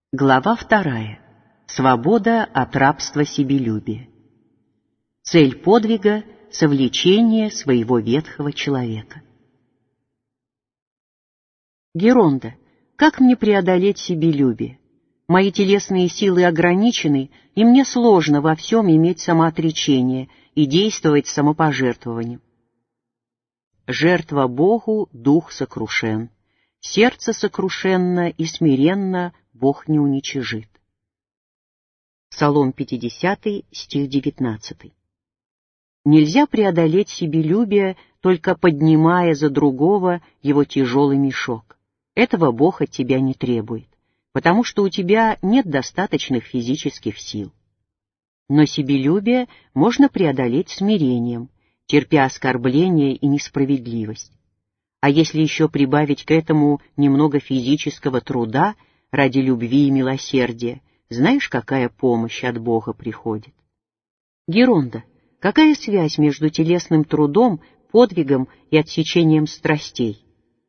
Глава 2. Свобода от рабства себелюбия. Цель подвига — совлечение своего ветхого человека. Геронда, как мне преодолеть себелюбие? Мои телесные силы ограничены, и мне сложно во всем иметь самоотречение и действовать самопожертвованием. Жертва Богу дух сокрушен, сердце сокрушенно и смиренно Бог не уничижит. Псалом 50, стих 19. Нельзя преодолеть себелюбие, только поднимая за другого его тяжелый мешок. Этого Бог от тебя не требует, потому что у тебя нет достаточных физических сил. Но себелюбие можно преодолеть смирением, терпя оскорбления и несправедливость. А если еще прибавить к этому немного физического труда ради любви и милосердия, знаешь, какая помощь от Бога приходит? Геронда, какая связь между телесным трудом, подвигом и отсечением страстей?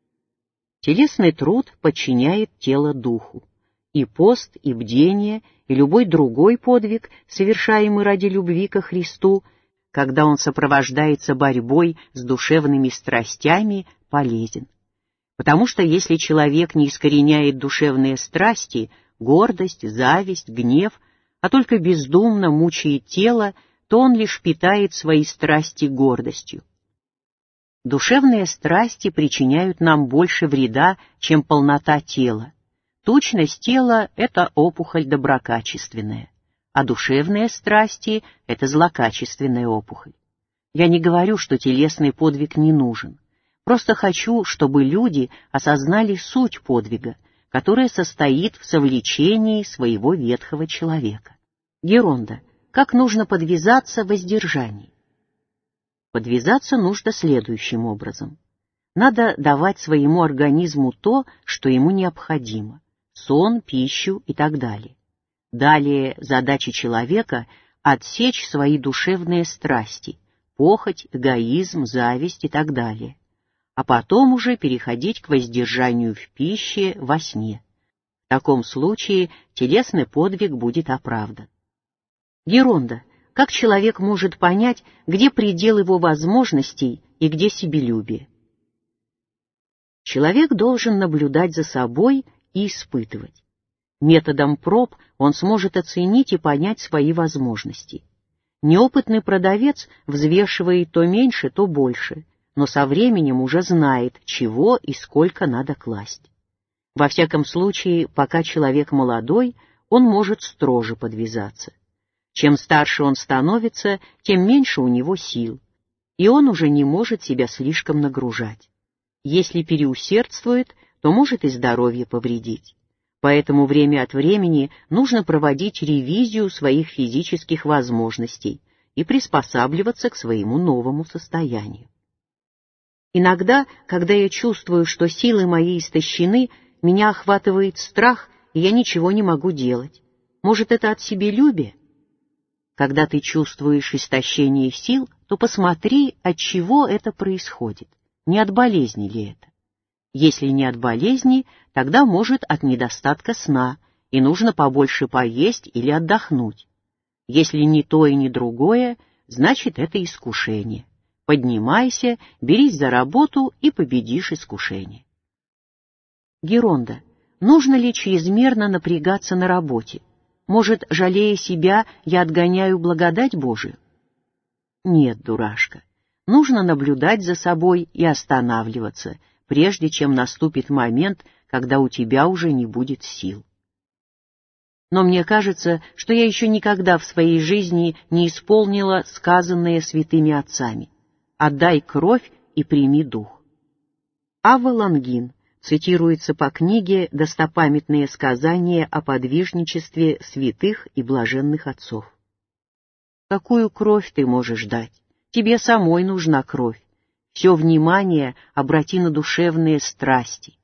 Телесный труд подчиняет тело духу. И пост, и бдение, и любой другой подвиг, совершаемый ради любви ко Христу, когда он сопровождается борьбой с душевными страстями, полезен. Потому что если человек не искореняет душевные страсти, гордость, зависть, гнев, а только бездумно мучает тело, то он лишь питает свои страсти гордостью. Душевные страсти причиняют нам больше вреда, чем полнота тела. Тучность тела — это опухоль доброкачественная, а душевные страсти — это злокачественная опухоль. Я не говорю, что телесный подвиг не нужен. Просто хочу, чтобы люди осознали суть подвига, которая состоит в совлечении своего ветхого человека. Геронда, как нужно подвязаться в воздержании? Подвязаться нужно следующим образом. Надо давать своему организму то, что ему необходимо — сон, пищу и так далее. Далее задача человека — отсечь свои душевные страсти — похоть, эгоизм, зависть и так далее. А потом уже переходить к воздержанию в пище, во сне. В таком случае телесный подвиг будет оправдан. Геронда, как человек может понять, где предел его возможностей и где себелюбие? Человек должен наблюдать за собой и испытывать. Методом проб он сможет оценить и понять свои возможности. Неопытный продавец взвешивает то меньше, то больше, но со временем уже знает, чего и сколько надо класть. Во всяком случае, пока человек молодой, он может строже подвязаться. Чем старше он становится, тем меньше у него сил, и он уже не может себя слишком нагружать. Если переусердствует, то может и здоровье повредить. Поэтому время от времени нужно проводить ревизию своих физических возможностей и приспосабливаться к своему новому состоянию. Иногда, когда я чувствую, что силы мои истощены, меня охватывает страх, и я ничего не могу делать. Может, это от себелюбия? Когда ты чувствуешь истощение сил, то посмотри, от чего это происходит, не от болезни ли это. Если не от болезни, тогда, может, от недостатка сна, и нужно побольше поесть или отдохнуть. Если ни то и ни другое, значит, это искушение. Поднимайся, берись за работу и победишь искушение. Геронда, нужно ли чрезмерно напрягаться на работе? Может, жалея себя, я отгоняю благодать Божию? Нет, дурашка. Нужно наблюдать за собой и останавливаться, прежде чем наступит момент, когда у тебя уже не будет сил. Но мне кажется, что я еще никогда в своей жизни не исполнила сказанное святыми отцами: «Отдай кровь и прими дух». Авва Лонгин цитируется по книге «Достопамятные сказания о подвижничестве святых и блаженных отцов». Какую кровь ты можешь дать? Тебе самой нужна кровь. Все внимание обрати на душевные страсти.